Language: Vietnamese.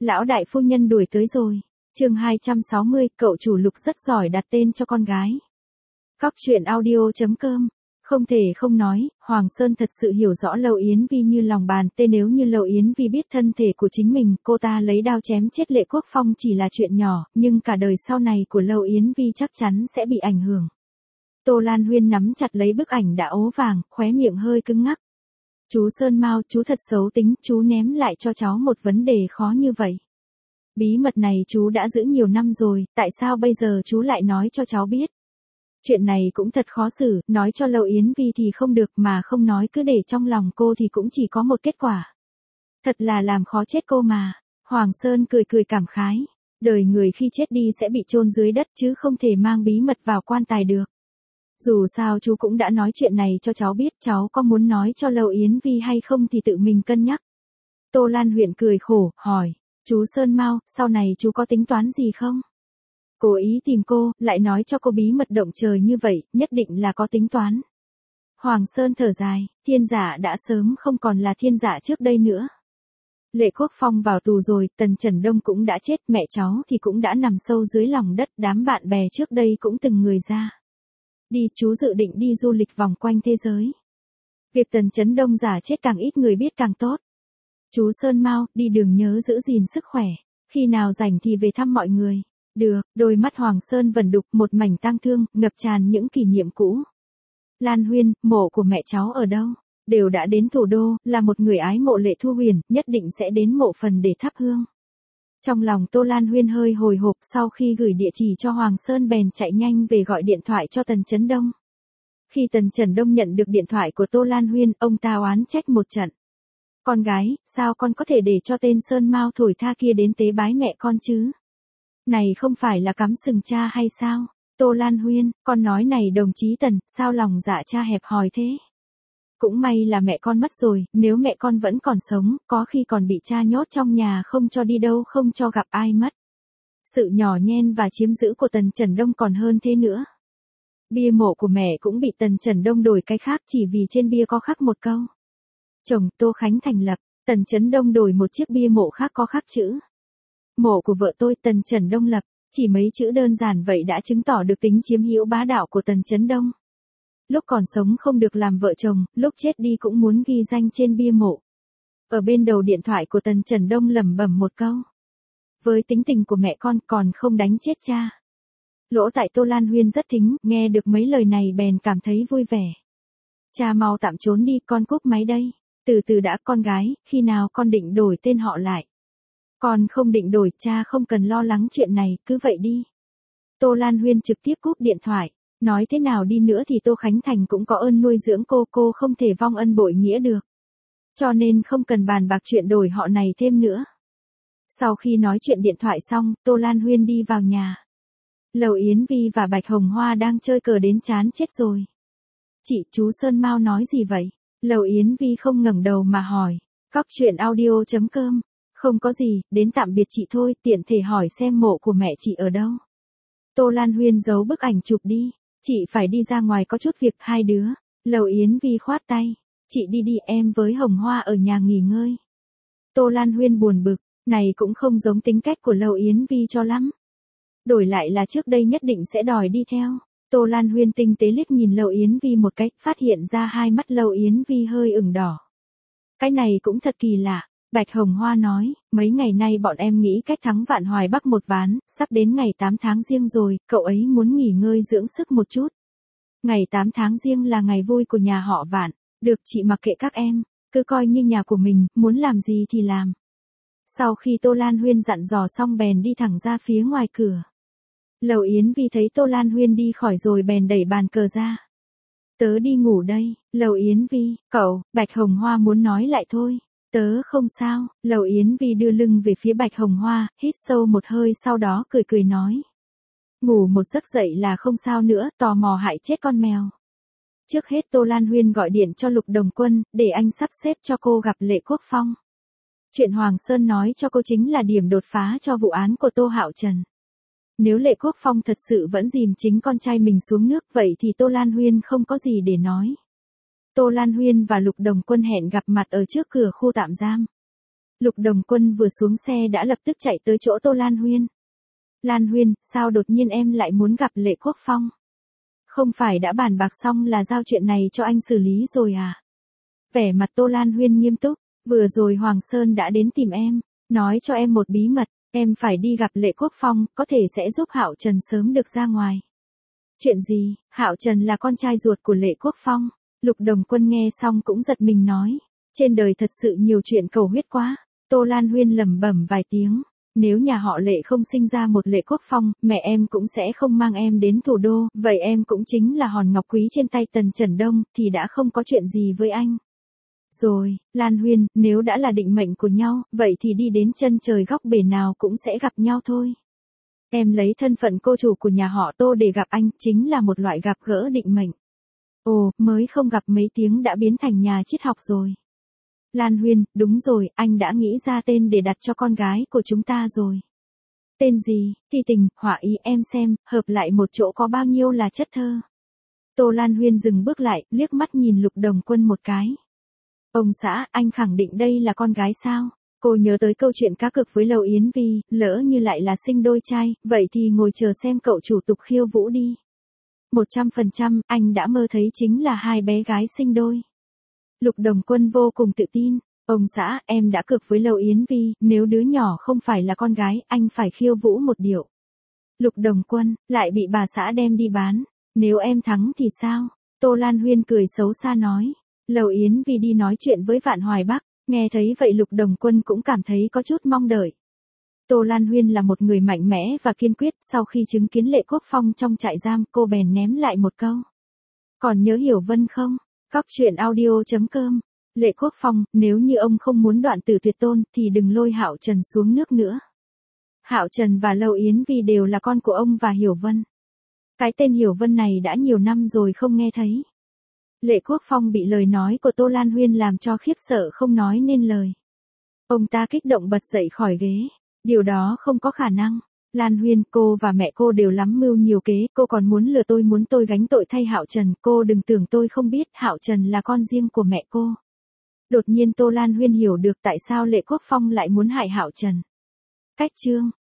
Lão đại phu nhân đuổi tới rồi. Chương 260, cậu chủ Lục rất giỏi đặt tên cho con gái. Cóc truyện audio.com. Không thể không nói, Hoàng Sơn thật sự hiểu rõ Lâu Yến Vi như lòng bàn tay. Nếu như Lâu Yến Vi biết thân thể của chính mình, cô ta lấy đao chém chết Lệ Quốc Phong chỉ là chuyện nhỏ, nhưng cả đời sau này của Lâu Yến Vi chắc chắn sẽ bị ảnh hưởng. Tô Lan Huyên nắm chặt lấy bức ảnh đã ố vàng, khóe miệng hơi cứng ngắc. Chú Sơn Mao, chú thật xấu tính, chú ném lại cho cháu một vấn đề khó như vậy. Bí mật này chú đã giữ nhiều năm rồi, tại sao bây giờ chú lại nói cho cháu biết? Chuyện này cũng thật khó xử, nói cho Lâu Yến Vi thì không được mà không nói cứ để trong lòng cô thì cũng chỉ có một kết quả. Thật là làm khó chết cô mà. Hoàng Sơn cười cười cảm khái. Đời người khi chết đi sẽ bị chôn dưới đất chứ không thể mang bí mật vào quan tài được. Dù sao chú cũng đã nói chuyện này cho cháu biết, cháu có muốn nói cho Lâu Yến Vi hay không thì tự mình cân nhắc. Tô Lan Huyên cười khổ, hỏi, chú Sơn Mao, sau này chú có tính toán gì không? Cố ý tìm cô, lại nói cho cô bí mật động trời như vậy, nhất định là có tính toán. Hoàng Sơn thở dài, thiên giả đã sớm không còn là thiên giả trước đây nữa. Lệ Quốc Phong vào tù rồi, Tần Trần Đông cũng đã chết, mẹ cháu thì cũng đã nằm sâu dưới lòng đất, đám bạn bè trước đây cũng từng người ra. Đi, chú dự định đi du lịch vòng quanh thế giới. Việc Tần Trấn Đông giả chết càng ít người biết càng tốt. Chú Sơn Mao, đi đường nhớ giữ gìn sức khỏe, khi nào rảnh thì về thăm mọi người. Được, đôi mắt Hoàng Sơn vẩn đục, một mảnh tang thương, ngập tràn những kỷ niệm cũ. Lan Huyên, mộ của mẹ cháu ở đâu? Đều đã đến thủ đô, là một người ái mộ Lệ Thu Huyền, nhất định sẽ đến mộ phần để thắp hương. Trong lòng Tô Lan Huyên hơi hồi hộp, sau khi gửi địa chỉ cho Hoàng Sơn bèn chạy nhanh về gọi điện thoại cho Tần Trấn Đông. Khi Tần Trấn Đông nhận được điện thoại của Tô Lan Huyên, ông ta oán trách một trận. Con gái, sao con có thể để cho tên Sơn Mao thổi tha kia đến tế bái mẹ con chứ? Này không phải là cắm sừng cha hay sao? Tô Lan Huyên, con nói này đồng chí Tần, sao lòng dạ cha hẹp hòi thế? Cũng may là mẹ con mất rồi, nếu mẹ con vẫn còn sống, có khi còn bị cha nhốt trong nhà không cho đi đâu, không cho gặp ai mất. Sự nhỏ nhen và chiếm giữ của Tần Trấn Đông còn hơn thế nữa. Bia mộ của mẹ cũng bị Tần Trấn Đông đổi cái khác chỉ vì trên bia có khắc một câu. Chồng Tô Khánh thành lập, Tần Trấn Đông đổi một chiếc bia mộ khác có khắc chữ. Mộ của vợ tôi Tần Trấn Đông lập, chỉ mấy chữ đơn giản vậy đã chứng tỏ được tính chiếm hữu bá đạo của Tần Trấn Đông. Lúc còn sống không được làm vợ chồng, lúc chết đi cũng muốn ghi danh trên bia mộ. Ở bên đầu điện thoại của Tần Trấn Đông lẩm bẩm một câu. Với tính tình của mẹ con còn không đánh chết cha. Lỗ tại Tô Lan Huyên rất thính, nghe được mấy lời này bèn cảm thấy vui vẻ. Cha mau tạm trốn đi, con cúp máy đây. Từ từ đã con gái, khi nào con định đổi tên họ lại? Con không định đổi, cha không cần lo lắng chuyện này, cứ vậy đi. Tô Lan Huyên trực tiếp cúp điện thoại. Nói thế nào đi nữa thì Tô Khánh Thành cũng có ơn nuôi dưỡng cô không thể vong ân bội nghĩa được. Cho nên không cần bàn bạc chuyện đổi họ này thêm nữa. Sau khi nói chuyện điện thoại xong, Tô Lan Huyên đi vào nhà. Lầu Yến Vi và Bạch Hồng Hoa đang chơi cờ đến chán chết rồi. Chị, chú Sơn Mao nói gì vậy? Lầu Yến Vi không ngẩng đầu mà hỏi. Cóc truyện audio.com. Không có gì, đến tạm biệt chị thôi, tiện thể hỏi xem mộ của mẹ chị ở đâu. Tô Lan Huyên giấu bức ảnh chụp đi. Chị phải đi ra ngoài có chút việc, hai đứa. Lầu Yến Vi khoát tay. Chị đi đi, em với Hồng Hoa ở nhà nghỉ ngơi. Tô Lan Huyên buồn bực, này cũng không giống tính cách của Lầu Yến Vi cho lắm. Đổi lại là trước đây nhất định sẽ đòi đi theo. Tô Lan Huyên tinh tế liếc nhìn Lầu Yến Vi một cách, phát hiện ra hai mắt Lầu Yến Vi hơi ửng đỏ. Cái này cũng thật kỳ lạ. Bạch Hồng Hoa nói, mấy ngày nay bọn em nghĩ cách thắng Vạn Hoài Bắc một ván, sắp đến ngày 8 tháng Giêng rồi, cậu ấy muốn nghỉ ngơi dưỡng sức một chút. Ngày 8 tháng Giêng là ngày vui của nhà họ Vạn, được chị mặc kệ các em, cứ coi như nhà của mình, muốn làm gì thì làm. Sau khi Tô Lan Huyên dặn dò xong bèn đi thẳng ra phía ngoài cửa. Lầu Yến Vi thấy Tô Lan Huyên đi khỏi rồi bèn đẩy bàn cờ ra. Tớ đi ngủ đây, Lầu Yến Vi, cậu, Bạch Hồng Hoa muốn nói lại thôi. Tớ không sao, Lầu Yến Vi đưa lưng về phía Bạch Hồng Hoa, hít sâu một hơi sau đó cười cười nói. Ngủ một giấc dậy là không sao nữa, tò mò hại chết con mèo. Trước hết Tô Lan Huyên gọi điện cho Lục Đồng Quân, để anh sắp xếp cho cô gặp Lệ Quốc Phong. Chuyện Hoàng Sơn nói cho cô chính là điểm đột phá cho vụ án của Tô Hạo Trần. Nếu Lệ Quốc Phong thật sự vẫn dìm chính con trai mình xuống nước vậy thì Tô Lan Huyên không có gì để nói. Tô Lan Huyên và Lục Đồng Quân hẹn gặp mặt ở trước cửa khu tạm giam. Lục Đồng Quân vừa xuống xe đã lập tức chạy tới chỗ Tô Lan Huyên. Lan Huyên, sao đột nhiên em lại muốn gặp Lệ Quốc Phong? Không phải đã bàn bạc xong là giao chuyện này cho anh xử lý rồi à? Vẻ mặt Tô Lan Huyên nghiêm túc, vừa rồi Hoàng Sơn đã đến tìm em, nói cho em một bí mật, em phải đi gặp Lệ Quốc Phong, có thể sẽ giúp Hạo Trần sớm được ra ngoài. Chuyện gì? Hạo Trần là con trai ruột của Lệ Quốc Phong. Lục Đồng Quân nghe xong cũng giật mình nói, trên đời thật sự nhiều chuyện cầu huyết quá. Tô Lan Huyên lẩm bẩm vài tiếng, nếu nhà họ Lệ không sinh ra một Lệ Quốc Phong, mẹ em cũng sẽ không mang em đến thủ đô, vậy em cũng chính là hòn ngọc quý trên tay Tần Trần Đông, thì đã không có chuyện gì với anh. Rồi, Lan Huyên, nếu đã là định mệnh của nhau, vậy thì đi đến chân trời góc bể nào cũng sẽ gặp nhau thôi. Em lấy thân phận cô chủ của nhà họ Tô để gặp anh, chính là một loại gặp gỡ định mệnh. Ồ, mới không gặp mấy tiếng đã biến thành nhà triết học rồi. Lan Huyên, đúng rồi, anh đã nghĩ ra tên để đặt cho con gái của chúng ta rồi. Tên gì? Thi Tình, họa ý em xem, hợp lại một chỗ có bao nhiêu là chất thơ. Tô Lan Huyên dừng bước lại, liếc mắt nhìn Lục Đồng Quân một cái. Ông xã, anh khẳng định đây là con gái sao? Cô nhớ tới câu chuyện cá cược với Lầu Yến Vi, lỡ như lại là sinh đôi trai, vậy thì ngồi chờ xem cậu chủ tục khiêu vũ đi. 100%, anh đã mơ thấy chính là hai bé gái sinh đôi. Lục Đồng Quân vô cùng tự tin, ông xã, em đã cược với Lầu Yến Vi, nếu đứa nhỏ không phải là con gái, anh phải khiêu vũ một điệu. Lục Đồng Quân, lại bị bà xã đem đi bán, nếu em thắng thì sao? Tô Lan Huyên cười xấu xa nói, Lầu Yến Vi đi nói chuyện với Vạn Hoài Bắc, nghe thấy vậy Lục Đồng Quân cũng cảm thấy có chút mong đợi. Tô Lan Huyên là một người mạnh mẽ và kiên quyết, sau khi chứng kiến Lệ Quốc Phong trong trại giam, cô bèn ném lại một câu. Còn nhớ Hiểu Vân không? Cóc truyện audio.com. Lệ Quốc Phong, nếu như ông không muốn đoạn tử tuyệt tôn, thì đừng lôi Hạo Trần xuống nước nữa. Hạo Trần và Lầu Yến Vi đều là con của ông và Hiểu Vân. Cái tên Hiểu Vân này đã nhiều năm rồi không nghe thấy. Lệ Quốc Phong bị lời nói của Tô Lan Huyên làm cho khiếp sợ không nói nên lời. Ông ta kích động bật dậy khỏi ghế. Điều đó không có khả năng. Lan Huyên, cô và mẹ cô đều lắm mưu nhiều kế, cô còn muốn lừa tôi, muốn tôi gánh tội thay Hạo Trần, cô đừng tưởng tôi không biết, Hạo Trần là con riêng của mẹ cô. Đột nhiên Tô Lan Huyên hiểu được tại sao Lệ Quốc Phong lại muốn hại Hạo Trần. Cách chương